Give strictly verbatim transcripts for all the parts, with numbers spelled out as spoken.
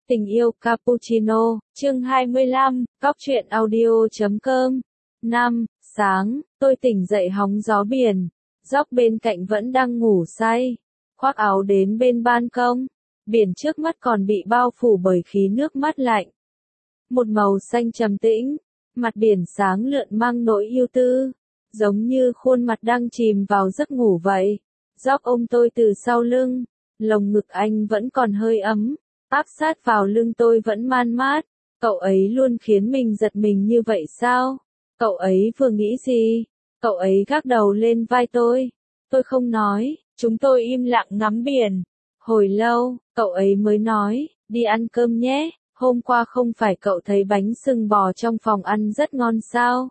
Tình yêu cappuccino, chương hai mươi lăm, góc truyện audio chấm com. năm. Sáng, tôi tỉnh dậy hóng gió biển. Dốc bên cạnh vẫn đang ngủ say. Khoác áo đến bên ban công. Biển trước mắt còn bị bao phủ bởi khí nước mát lạnh. Một màu xanh trầm tĩnh. Mặt biển sáng lượn mang nỗi yêu tư. Giống như khuôn mặt đang chìm vào giấc ngủ vậy. Dốc ôm tôi từ sau lưng. Lồng ngực anh vẫn còn hơi ấm. Áp sát vào lưng tôi vẫn man mát. Cậu ấy luôn khiến mình giật mình như vậy sao? Cậu ấy vừa nghĩ gì? Cậu ấy gác đầu lên vai tôi. Tôi không nói, chúng tôi im lặng ngắm biển. Hồi lâu, cậu ấy mới nói, đi ăn cơm nhé. Hôm qua không phải cậu thấy bánh sừng bò trong phòng ăn rất ngon sao?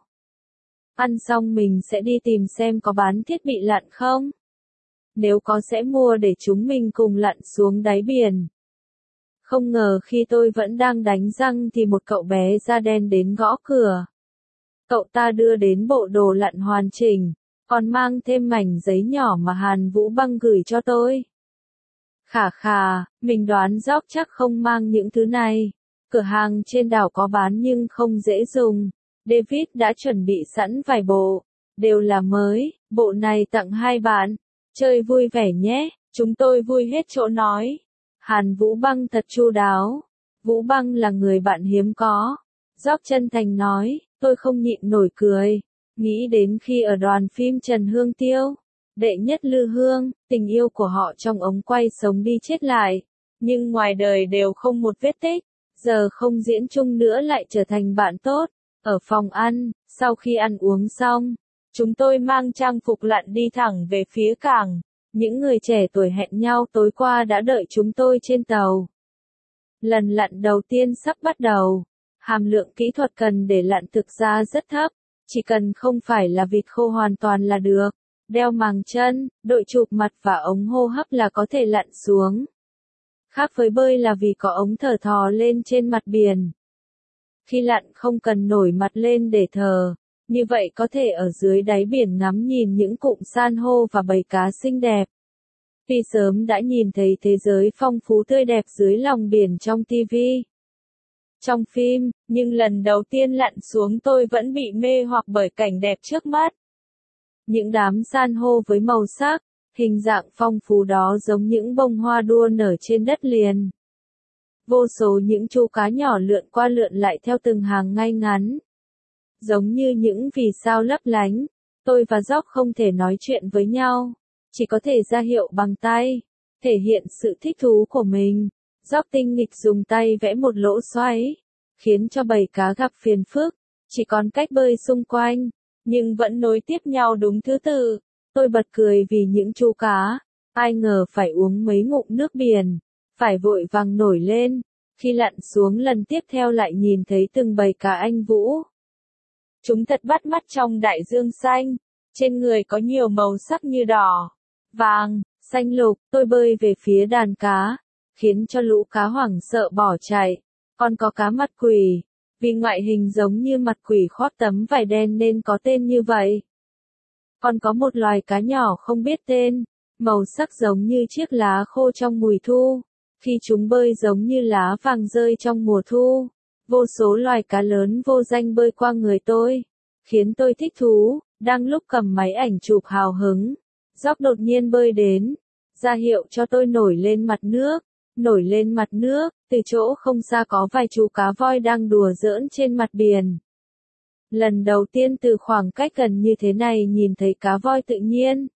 Ăn xong mình sẽ đi tìm xem có bán thiết bị lặn không? Nếu có sẽ mua để chúng mình cùng lặn xuống đáy biển. Không ngờ khi tôi vẫn đang đánh răng thì một cậu bé da đen đến gõ cửa. Cậu ta đưa đến bộ đồ lặn hoàn chỉnh, còn mang thêm mảnh giấy nhỏ mà Hàn Vũ Băng gửi cho tôi. Khà khà, mình đoán Dốc chắc không mang những thứ này. Cửa hàng trên đảo có bán nhưng không dễ dùng. David đã chuẩn bị sẵn vài bộ, đều là mới, bộ này tặng hai bạn. Chơi vui vẻ nhé, chúng tôi vui hết chỗ nói. Hàn Vũ Băng thật chu đáo. Vũ Băng là người bạn hiếm có. Dốc chân thành nói, tôi không nhịn nổi cười. Nghĩ đến khi ở đoàn phim Trần Hương Tiêu, đệ nhất Lư Hương, tình yêu của họ trong ống quay sống đi chết lại. Nhưng ngoài đời đều không một vết tích. Giờ không diễn chung nữa lại trở thành bạn tốt. Ở phòng ăn, sau khi ăn uống xong, chúng tôi mang trang phục lặn đi thẳng về phía cảng. Những người trẻ tuổi hẹn nhau tối qua đã đợi chúng tôi trên tàu. Lần lặn đầu tiên sắp bắt đầu. Hàm lượng kỹ thuật cần để lặn thực ra rất thấp. Chỉ cần không phải là vịt khô hoàn toàn là được. Đeo màng chân, đội chụp mặt và ống hô hấp là có thể lặn xuống. Khác với bơi là vì có ống thở thò lên trên mặt biển. Khi lặn không cần nổi mặt lên để thở. Như vậy có thể ở dưới đáy biển ngắm nhìn những cụm san hô và bầy cá xinh đẹp. Vì sớm đã nhìn thấy thế giới phong phú tươi đẹp dưới lòng biển trong ti vi. Trong phim, nhưng lần đầu tiên lặn xuống tôi vẫn bị mê hoặc bởi cảnh đẹp trước mắt. Những đám san hô với màu sắc, hình dạng phong phú đó giống những bông hoa đua nở trên đất liền. Vô số những chú cá nhỏ lượn qua lượn lại theo từng hàng ngay ngắn. Giống như những vì sao lấp lánh, tôi và Dốc không thể nói chuyện với nhau, chỉ có thể ra hiệu bằng tay, thể hiện sự thích thú của mình. Dốc tinh nghịch dùng tay vẽ một lỗ xoáy, khiến cho bầy cá gặp phiền phức, chỉ còn cách bơi xung quanh, nhưng vẫn nối tiếp nhau đúng thứ tự. Tôi bật cười vì những chú cá, ai ngờ phải uống mấy ngụm nước biển, phải vội vàng nổi lên, khi lặn xuống lần tiếp theo lại nhìn thấy từng bầy cá anh Vũ. Chúng thật bắt mắt trong đại dương xanh, trên người có nhiều màu sắc như đỏ, vàng, xanh lục. Tôi bơi về phía đàn cá, khiến cho lũ cá hoảng sợ bỏ chạy. Còn có cá mặt quỷ, vì ngoại hình giống như mặt quỷ khoác tấm vải đen nên có tên như vậy. Còn có một loài cá nhỏ không biết tên, màu sắc giống như chiếc lá khô trong mùa thu, khi chúng bơi giống như lá vàng rơi trong mùa thu. Vô số loài cá lớn vô danh bơi qua người tôi, khiến tôi thích thú. Đang lúc cầm máy ảnh chụp hào hứng, Dốc đột nhiên bơi đến, ra hiệu cho tôi nổi lên mặt nước. Nổi lên mặt nước, từ chỗ không xa có vài chú cá voi đang đùa giỡn trên mặt biển. Lần đầu tiên từ khoảng cách gần như thế này nhìn thấy cá voi tự nhiên.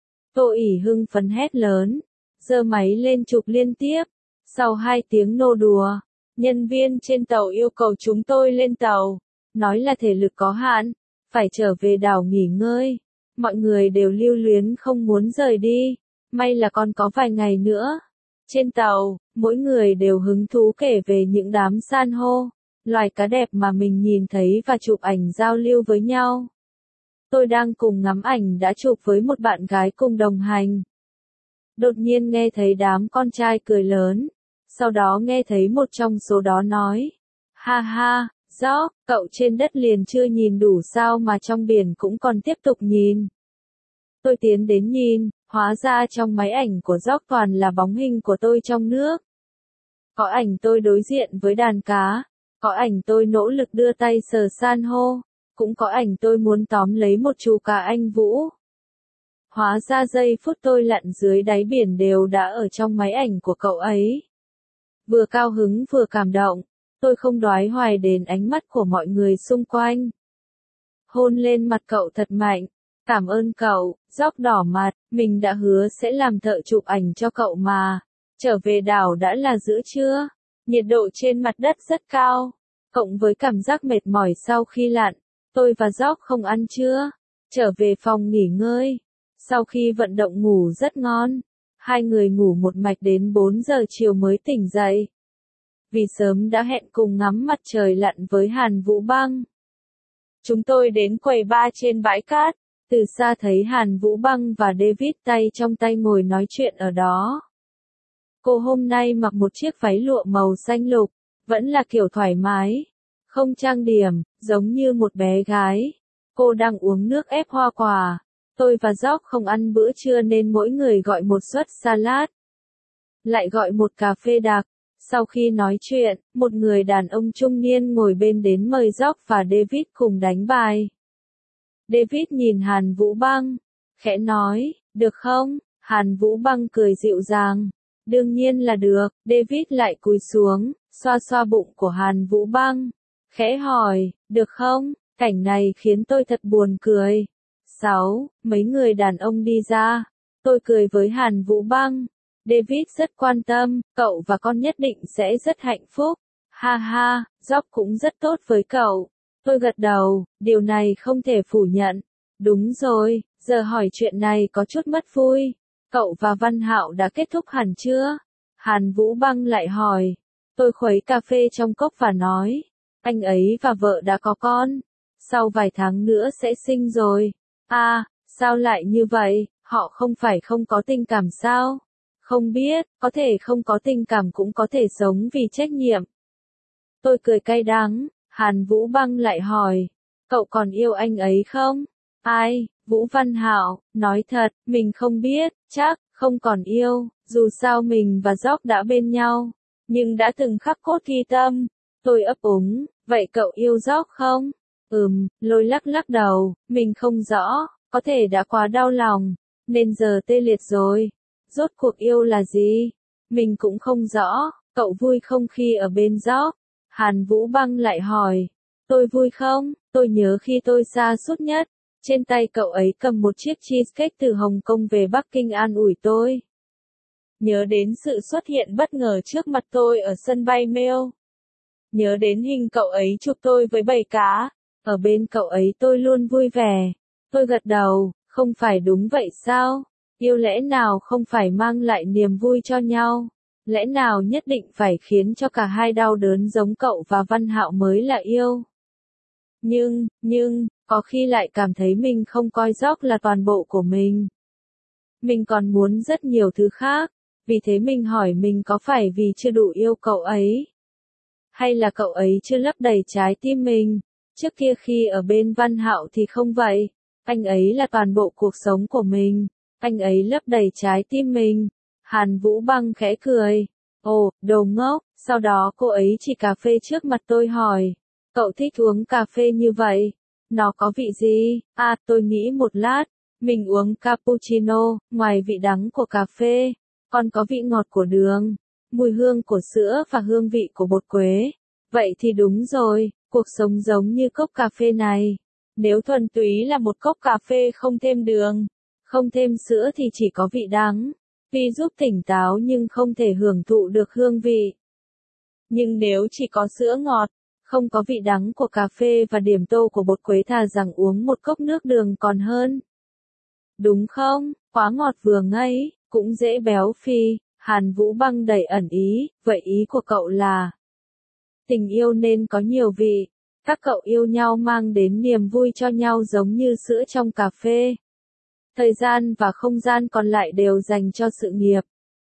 Tô ỉ hưng phấn hét lớn, giơ máy lên chụp liên tiếp. Sau hai tiếng nô đùa, nhân viên trên tàu yêu cầu chúng tôi lên tàu, nói là thể lực có hạn, phải trở về đảo nghỉ ngơi. Mọi người đều lưu luyến không muốn rời đi, may là còn có vài ngày nữa. Trên tàu, mỗi người đều hứng thú kể về những đám san hô, loài cá đẹp mà mình nhìn thấy và chụp ảnh giao lưu với nhau. Tôi đang cùng ngắm ảnh đã chụp với một bạn gái cùng đồng hành. Đột nhiên nghe thấy đám con trai cười lớn, sau đó nghe thấy một trong số đó nói, ha ha, Dốc, cậu trên đất liền chưa nhìn đủ sao mà trong biển cũng còn tiếp tục nhìn. Tôi tiến đến nhìn, hóa ra trong máy ảnh của Dốc toàn là bóng hình của tôi trong nước. có ảnh tôi đối diện với đàn cá, có ảnh tôi nỗ lực đưa tay sờ san hô, cũng có ảnh tôi muốn tóm lấy một chú cá anh Vũ. Hóa ra giây phút tôi lặn dưới đáy biển đều đã ở trong máy ảnh của cậu ấy. Vừa cao hứng vừa cảm động, tôi không đoái hoài đến ánh mắt của mọi người xung quanh. Hôn lên mặt cậu thật mạnh, cảm ơn cậu, Dốc đỏ mặt, mình đã hứa sẽ làm thợ chụp ảnh cho cậu mà. Trở về đảo đã là giữa trưa, nhiệt độ trên mặt đất rất cao, cộng với cảm giác mệt mỏi sau khi lặn, tôi và Dốc không ăn trưa, trở về phòng nghỉ ngơi. Sau khi vận động ngủ rất ngon, hai người ngủ một mạch đến bốn giờ chiều mới tỉnh dậy. Vì sớm đã hẹn cùng ngắm mặt trời lặn với Hàn Vũ Băng. Chúng tôi đến quầy bar trên bãi cát, từ xa thấy Hàn Vũ Băng và David tay trong tay ngồi nói chuyện ở đó. Cô hôm nay mặc một chiếc váy lụa màu xanh lục, vẫn là kiểu thoải mái, không trang điểm, giống như một bé gái. Cô đang uống nước ép hoa quả. Tôi và Dốc không ăn bữa trưa nên mỗi người gọi một suất salad. Lại gọi một cà phê đặc. Sau khi nói chuyện, một người đàn ông trung niên ngồi bên đến mời Dốc và David cùng đánh bài. David nhìn Hàn Vũ Băng, khẽ nói, được không? Hàn Vũ Băng cười dịu dàng. Đương nhiên là được. David lại cúi xuống, xoa xoa bụng của Hàn Vũ Băng. Khẽ hỏi, được không? Cảnh này khiến tôi thật buồn cười. Sáu, mấy người đàn ông đi ra. Tôi cười với Hàn Vũ Băng. David rất quan tâm, cậu và con nhất định sẽ rất hạnh phúc. Ha ha, Dốc cũng rất tốt với cậu. Tôi gật đầu, điều này không thể phủ nhận. Đúng rồi, giờ hỏi chuyện này có chút mất vui. Cậu và Văn Hạo đã kết thúc hẳn chưa? Hàn Vũ Băng lại hỏi. Tôi khuấy cà phê trong cốc và nói, anh ấy và vợ đã có con. Sau vài tháng nữa sẽ sinh rồi. À, sao lại như vậy, họ không phải không có tình cảm sao? Không biết, có thể không có tình cảm cũng có thể sống vì trách nhiệm. Tôi cười cay đắng, Hàn Vũ Băng lại hỏi, cậu còn yêu anh ấy không? Ai, Vũ Văn Hạo, nói thật, mình không biết, chắc, không còn yêu, dù sao mình và Dốc đã bên nhau, nhưng đã từng khắc cốt ghi tâm. Tôi ấp úng, vậy cậu yêu Dốc không? Ừm, Lôi lắc lắc đầu, mình không rõ, có thể đã quá đau lòng, nên giờ tê liệt rồi. Rốt cuộc yêu là gì? Mình cũng không rõ, cậu vui không khi ở bên Dốc? Hàn Vũ Băng lại hỏi, tôi vui không? Tôi nhớ khi tôi xa suốt nhất, trên tay cậu ấy cầm một chiếc cheesecake từ Hồng Kông về Bắc Kinh an ủi tôi. Nhớ đến sự xuất hiện bất ngờ trước mặt tôi ở sân bay Mail. Nhớ đến hình cậu ấy chụp tôi với bầy cá. Ở bên cậu ấy tôi luôn vui vẻ. Tôi gật đầu, không phải đúng vậy sao? Yêu lẽ nào không phải mang lại niềm vui cho nhau? Lẽ nào nhất định phải khiến cho cả hai đau đớn giống cậu và Văn Hạo mới là yêu? Nhưng, nhưng, có khi lại cảm thấy mình không coi Dốc là toàn bộ của mình. Mình còn muốn rất nhiều thứ khác, vì thế mình hỏi mình có phải vì chưa đủ yêu cậu ấy? Hay là cậu ấy chưa lấp đầy trái tim mình? Trước kia khi ở bên Văn Hạo thì không vậy, anh ấy là toàn bộ cuộc sống của mình, anh ấy lấp đầy trái tim mình. Hàn Vũ Băng khẽ cười, ồ, đồ ngốc, sau đó cô ấy chỉ cà phê trước mặt tôi hỏi, cậu thích uống cà phê như vậy, nó có vị gì? À, tôi nghĩ một lát, mình uống cappuccino, ngoài vị đắng của cà phê, còn có vị ngọt của đường, mùi hương của sữa và hương vị của bột quế. Vậy thì đúng rồi, cuộc sống giống như cốc cà phê này. Nếu thuần túy là một cốc cà phê không thêm đường, không thêm sữa thì chỉ có vị đắng, vì giúp tỉnh táo nhưng không thể hưởng thụ được hương vị. Nhưng nếu chỉ có sữa ngọt, không có vị đắng của cà phê và điểm tô của bột quế thà rằng uống một cốc nước đường còn hơn. Đúng không? Quá ngọt vừa ngấy, cũng dễ béo phì. Hàn Vũ Băng đầy ẩn ý, vậy ý của cậu là tình yêu nên có nhiều vị. Các cậu yêu nhau mang đến niềm vui cho nhau giống như sữa trong cà phê. Thời gian và không gian còn lại đều dành cho sự nghiệp.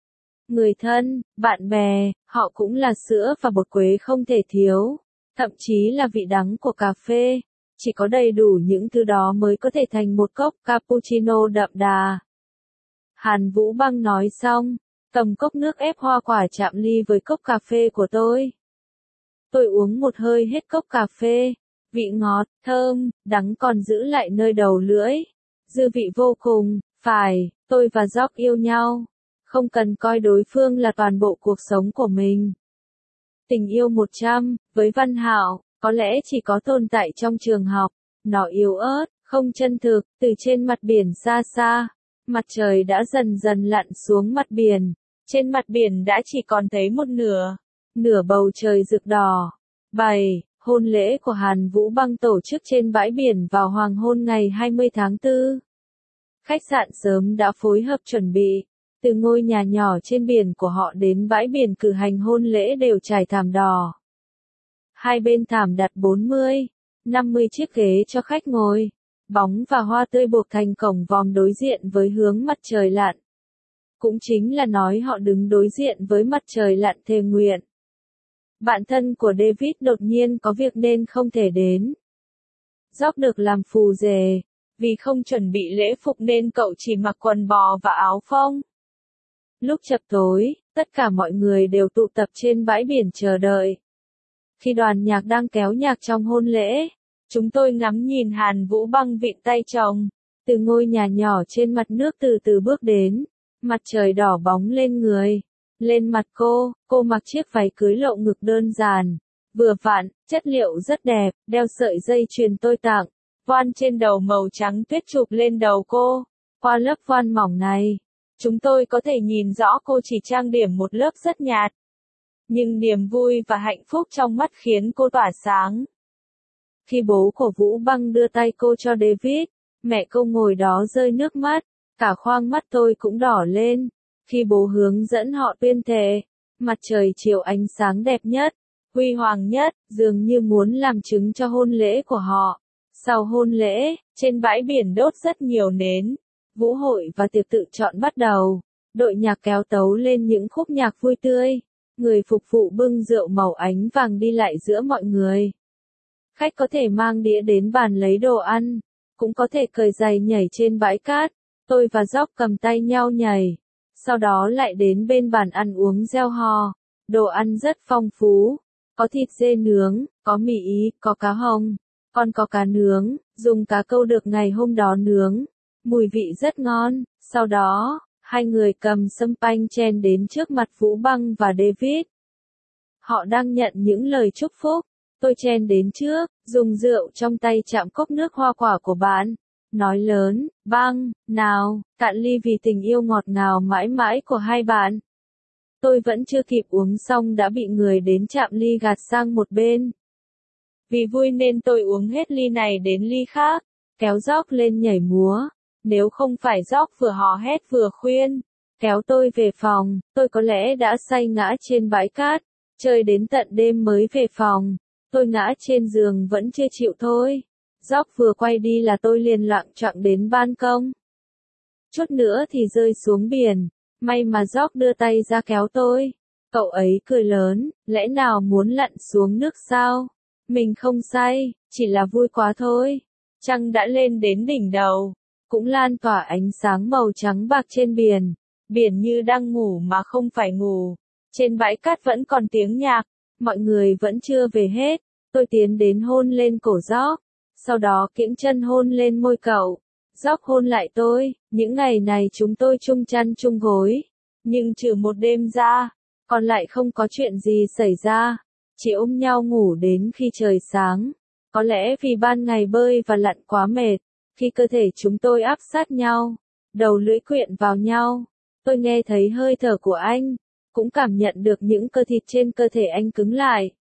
Người thân, bạn bè, họ cũng là sữa và bột quế không thể thiếu. Thậm chí là vị đắng của cà phê. Chỉ có đầy đủ những thứ đó mới có thể thành một cốc cappuccino đậm đà. Hàn Vũ Băng nói xong, cầm cốc nước ép hoa quả chạm ly với cốc cà phê của tôi. Tôi uống một hơi hết cốc cà phê, vị ngọt, thơm, đắng còn giữ lại nơi đầu lưỡi. Dư vị vô cùng, phải, tôi và Jock yêu nhau. Không cần coi đối phương là toàn bộ cuộc sống của mình. Tình yêu một trăm, với Văn Hạo, có lẽ chỉ có tồn tại trong trường học. Nó yếu ớt, không chân thực, từ trên mặt biển xa xa. Mặt trời đã dần dần lặn xuống mặt biển. Trên mặt biển đã chỉ còn thấy một nửa. Nửa bầu trời rực đỏ. bảy. Hôn lễ của Hàn Vũ Băng tổ chức trên bãi biển vào hoàng hôn ngày hai mươi tháng tư. Khách sạn sớm đã phối hợp chuẩn bị. Từ ngôi nhà nhỏ trên biển của họ đến bãi biển cử hành hôn lễ đều trải thảm đỏ. Hai bên thảm đặt bốn mươi, năm mươi chiếc ghế cho khách ngồi. Bóng và hoa tươi buộc thành cổng vòm đối diện với hướng mặt trời lặn. Cũng chính là nói họ đứng đối diện với mặt trời lặn thề nguyện. Bạn thân của David đột nhiên có việc nên không thể đến. Jock được làm phù rể, vì không chuẩn bị lễ phục nên cậu chỉ mặc quần bò và áo phông. Lúc chập tối, tất cả mọi người đều tụ tập trên bãi biển chờ đợi. Khi đoàn nhạc đang kéo nhạc trong hôn lễ, chúng tôi ngắm nhìn Hàn Vũ Băng vịn tay chồng, từ ngôi nhà nhỏ trên mặt nước từ từ bước đến, mặt trời đỏ bóng lên người, lên mặt cô, cô mặc chiếc váy cưới lộ ngực đơn giản, vừa vặn, chất liệu rất đẹp, đeo sợi dây chuyền tôi tặng, voan trên đầu màu trắng tuyết chụp lên đầu cô, qua lớp voan mỏng này. Chúng tôi có thể nhìn rõ cô chỉ trang điểm một lớp rất nhạt. Nhưng niềm vui và hạnh phúc trong mắt khiến cô tỏa sáng. Khi bố của Vũ Băng đưa tay cô cho David, mẹ cô ngồi đó rơi nước mắt, cả khoang mắt tôi cũng đỏ lên. Khi bố hướng dẫn họ tuyên thệ, mặt trời chiều ánh sáng đẹp nhất, huy hoàng nhất, dường như muốn làm chứng cho hôn lễ của họ. Sau hôn lễ, trên bãi biển đốt rất nhiều nến. Vũ hội và tiệc tự chọn bắt đầu. Đội nhạc kéo tấu lên những khúc nhạc vui tươi. Người phục vụ bưng rượu màu ánh vàng đi lại giữa mọi người. Khách có thể mang đĩa đến bàn lấy đồ ăn. Cũng có thể cởi giày nhảy trên bãi cát. Tôi và Jock cầm tay nhau nhảy. Sau đó lại đến bên bàn ăn uống reo hò. Đồ ăn rất phong phú. Có thịt dê nướng, có mì ý, có cá hồng. Còn có cá nướng, dùng cá câu được ngày hôm đó nướng. Mùi vị rất ngon. Sau đó, hai người cầm sâm panh chen đến trước mặt Vũ Băng và David. Họ đang nhận những lời chúc phúc. Tôi chen đến trước, dùng rượu trong tay chạm cốc nước hoa quả của bạn. Nói lớn, Băng, nào, cạn ly vì tình yêu ngọt ngào mãi mãi của hai bạn. Tôi vẫn chưa kịp uống xong đã bị người đến chạm ly gạt sang một bên. Vì vui nên tôi uống hết ly này đến ly khác, kéo Jock lên nhảy múa. Nếu không phải Jock vừa hò hét vừa khuyên, kéo tôi về phòng, tôi có lẽ đã say ngã trên bãi cát, chơi đến tận đêm mới về phòng. Tôi ngã trên giường vẫn chưa chịu thôi. Jock vừa quay đi là tôi liền loạng choạng đến ban công. Chút nữa thì rơi xuống biển, may mà Jock đưa tay ra kéo tôi. Cậu ấy cười lớn, lẽ nào muốn lặn xuống nước sao? Mình không say, chỉ là vui quá thôi. Trăng đã lên đến đỉnh đầu, cũng lan tỏa ánh sáng màu trắng bạc trên biển. Biển như đang ngủ mà không phải ngủ. Trên bãi cát vẫn còn tiếng nhạc, mọi người vẫn chưa về hết. Tôi tiến đến hôn lên cổ Jock, sau đó kiễng chân hôn lên môi cậu. Jock hôn lại tôi, những ngày này chúng tôi chung chăn chung gối. Nhưng trừ một đêm ra, còn lại không có chuyện gì xảy ra. Chỉ ôm nhau ngủ đến khi trời sáng. Có lẽ vì ban ngày bơi và lặn quá mệt, khi cơ thể chúng tôi áp sát nhau, đầu lưỡi quyện vào nhau, tôi nghe thấy hơi thở của anh, cũng cảm nhận được những cơ thịt trên cơ thể anh cứng lại.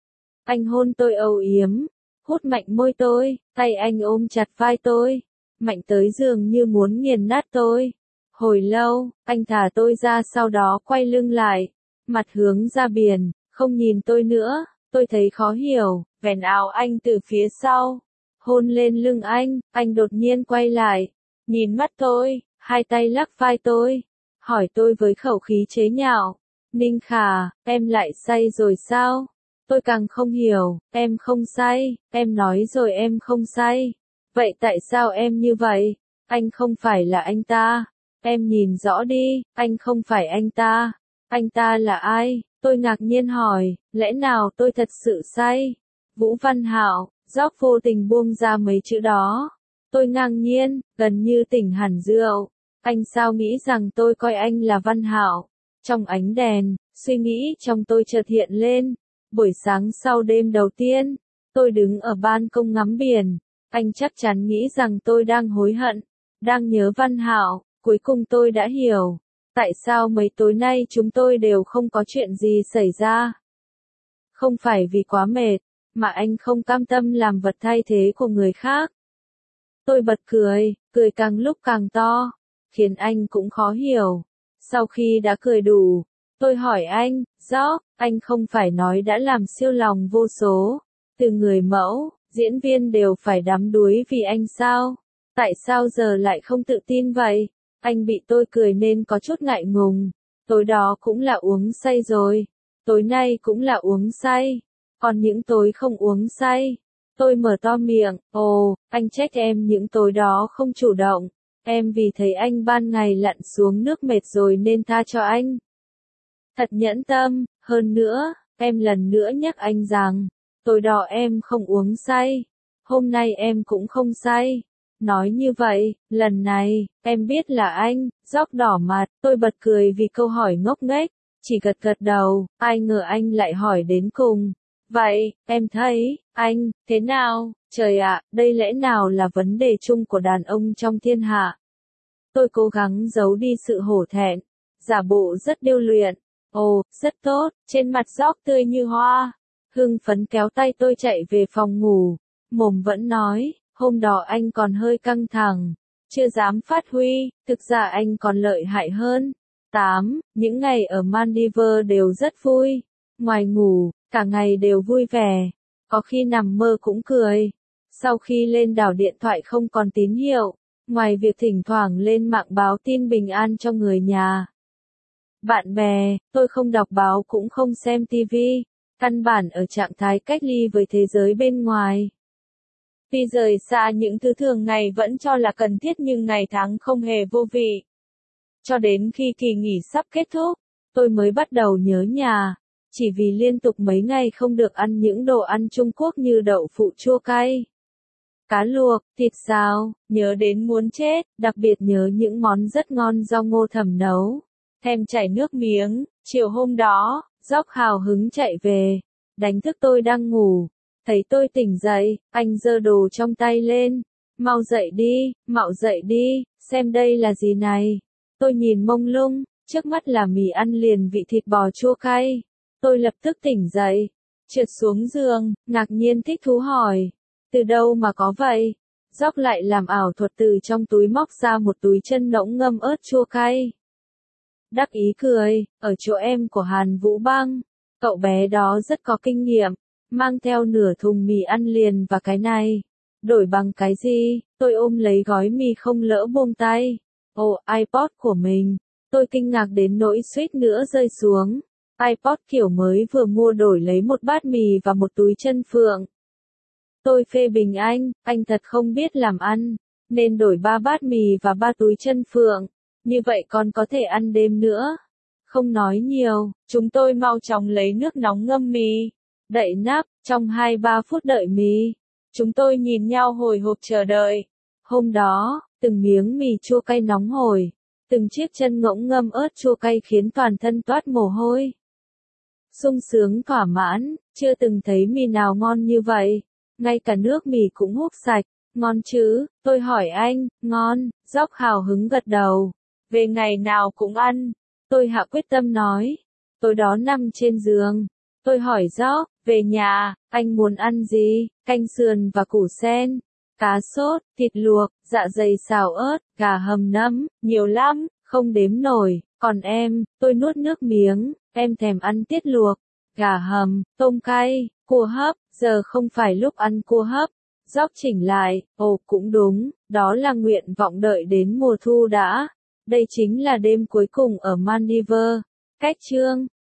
Anh hôn tôi âu yếm, hút mạnh môi tôi, tay anh ôm chặt vai tôi, mạnh tới dường như muốn nghiền nát tôi. Hồi lâu, anh thả tôi ra sau đó quay lưng lại, mặt hướng ra biển, không nhìn tôi nữa. Tôi thấy khó hiểu, vén áo anh từ phía sau, hôn lên lưng anh, anh đột nhiên quay lại, nhìn mắt tôi, hai tay lắc vai tôi, hỏi tôi với khẩu khí chế nhạo, Ninh Khả, em lại say rồi sao? Tôi càng không hiểu, em không say, em nói rồi em không say, vậy tại sao em như vậy? Anh không phải là anh ta, Em nhìn rõ đi, anh không phải anh ta. Anh ta là ai? Tôi ngạc nhiên hỏi, lẽ nào tôi thật sự say? Vũ Văn Hạo, Jock vô tình buông ra mấy chữ đó. Tôi ngang nhiên, gần như tỉnh hẳn rượu. Anh sao nghĩ rằng tôi coi anh là Văn Hạo? Trong ánh đèn, suy nghĩ trong tôi chợt hiện lên. Buổi sáng sau đêm đầu tiên, tôi đứng ở ban công ngắm biển. Anh chắc chắn nghĩ rằng tôi đang hối hận, đang nhớ Văn Hạo. Cuối cùng tôi đã hiểu, tại sao mấy tối nay chúng tôi đều không có chuyện gì xảy ra. Không phải vì quá mệt, mà anh không cam tâm làm vật thay thế của người khác. Tôi bật cười, cười càng lúc càng to, khiến anh cũng khó hiểu. Sau khi đã cười đủ, tôi hỏi anh, Jock, anh không phải nói đã làm siêu lòng vô số, từ người mẫu, diễn viên đều phải đắm đuối vì anh sao? Tại sao giờ lại không tự tin vậy? Anh bị tôi cười nên có chút ngại ngùng. Tối đó cũng là uống say rồi. Tối nay cũng là uống say. Còn những tối không uống say. Tôi mở to miệng. Ồ, anh trách em những tối đó không chủ động. Em vì thấy anh ban ngày lặn xuống nước mệt rồi nên tha cho anh. Thật nhẫn tâm. Hơn nữa, em lần nữa nhắc anh rằng, tối đó em không uống say. Hôm nay em cũng không say. Nói như vậy, lần này, em biết là anh. Jock đỏ mặt, tôi bật cười vì câu hỏi ngốc nghếch, chỉ gật gật đầu, ai ngờ anh lại hỏi đến cùng. Vậy, em thấy, anh, thế nào? Trời ạ, đây lẽ nào là vấn đề chung của đàn ông trong thiên hạ? Tôi cố gắng giấu đi sự hổ thẹn, giả bộ rất điêu luyện. Ồ, rất tốt, trên mặt Jock tươi như hoa. Hưng phấn kéo tay tôi chạy về phòng ngủ, mồm vẫn nói. Hôm đó anh còn hơi căng thẳng, chưa dám phát huy, thực ra anh còn lợi hại hơn. tám. Những ngày ở Maldives đều rất vui. Ngoài ngủ, cả ngày đều vui vẻ. Có khi nằm mơ cũng cười. Sau khi lên đảo điện thoại không còn tín hiệu, ngoài việc thỉnh thoảng lên mạng báo tin bình an cho người nhà. Bạn bè, tôi không đọc báo cũng không xem ti vi, căn bản ở trạng thái cách ly với thế giới bên ngoài. Tuy rời xa những thứ thường ngày vẫn cho là cần thiết nhưng ngày tháng không hề vô vị. Cho đến khi kỳ nghỉ sắp kết thúc, tôi mới bắt đầu nhớ nhà, chỉ vì liên tục mấy ngày không được ăn những đồ ăn Trung Quốc như đậu phụ chua cay, cá luộc, thịt xào, nhớ đến muốn chết, đặc biệt nhớ những món rất ngon do Ngô Thẩm nấu. Thèm chảy nước miếng, chiều hôm đó, Jock hào hứng chạy về, đánh thức tôi đang ngủ. Thấy tôi tỉnh dậy, anh giơ đồ trong tay lên. Mau dậy đi, mau dậy đi, xem đây là gì này. Tôi nhìn mông lung, trước mắt là mì ăn liền vị thịt bò chua cay. Tôi lập tức tỉnh dậy, trượt xuống giường, ngạc nhiên thích thú hỏi. Từ đâu mà có vậy? Jock lại làm ảo thuật từ trong túi móc ra một túi chân nỗng ngâm ớt chua cay. Đắc ý cười, ở chỗ em của Hàn Vũ Băng, cậu bé đó rất có kinh nghiệm. Mang theo nửa thùng mì ăn liền và cái này. Đổi bằng cái gì? Tôi ôm lấy gói mì không lỡ buông tay. Ồ, iPod của mình. Tôi kinh ngạc đến nỗi suýt nữa rơi xuống. iPod kiểu mới vừa mua đổi lấy một bát mì và một túi chân phượng. Tôi phê bình anh, anh thật không biết làm ăn. Nên đổi ba bát mì và ba túi chân phượng. Như vậy còn có thể ăn đêm nữa. Không nói nhiều, chúng tôi mau chóng lấy nước nóng ngâm mì. Đậy nắp, trong hai ba phút đợi mì. Chúng tôi nhìn nhau hồi hộp chờ đợi. Hôm đó, từng miếng mì chua cay nóng hổi, từng chiếc chân ngỗng ngâm ớt chua cay khiến toàn thân toát mồ hôi. Sung sướng thỏa mãn, chưa từng thấy mì nào ngon như vậy. Ngay cả nước mì cũng hút sạch. Ngon chứ, tôi hỏi anh, ngon, Jock hào hứng gật đầu. Về ngày nào cũng ăn. Tôi hạ quyết tâm nói. Tối đó nằm trên giường. Tôi hỏi Jock, về nhà, anh muốn ăn gì? Canh sườn và củ sen, cá sốt, thịt luộc, dạ dày xào ớt, gà hầm nấm, nhiều lắm, không đếm nổi. Còn em, tôi nuốt nước miếng, em thèm ăn tiết luộc, gà hầm, tôm cay, cua hấp, giờ không phải lúc ăn cua hấp. Jock chỉnh lại, ồ cũng đúng, đó là nguyện vọng đợi đến mùa thu đã. Đây chính là đêm cuối cùng ở Maldives. Cách chương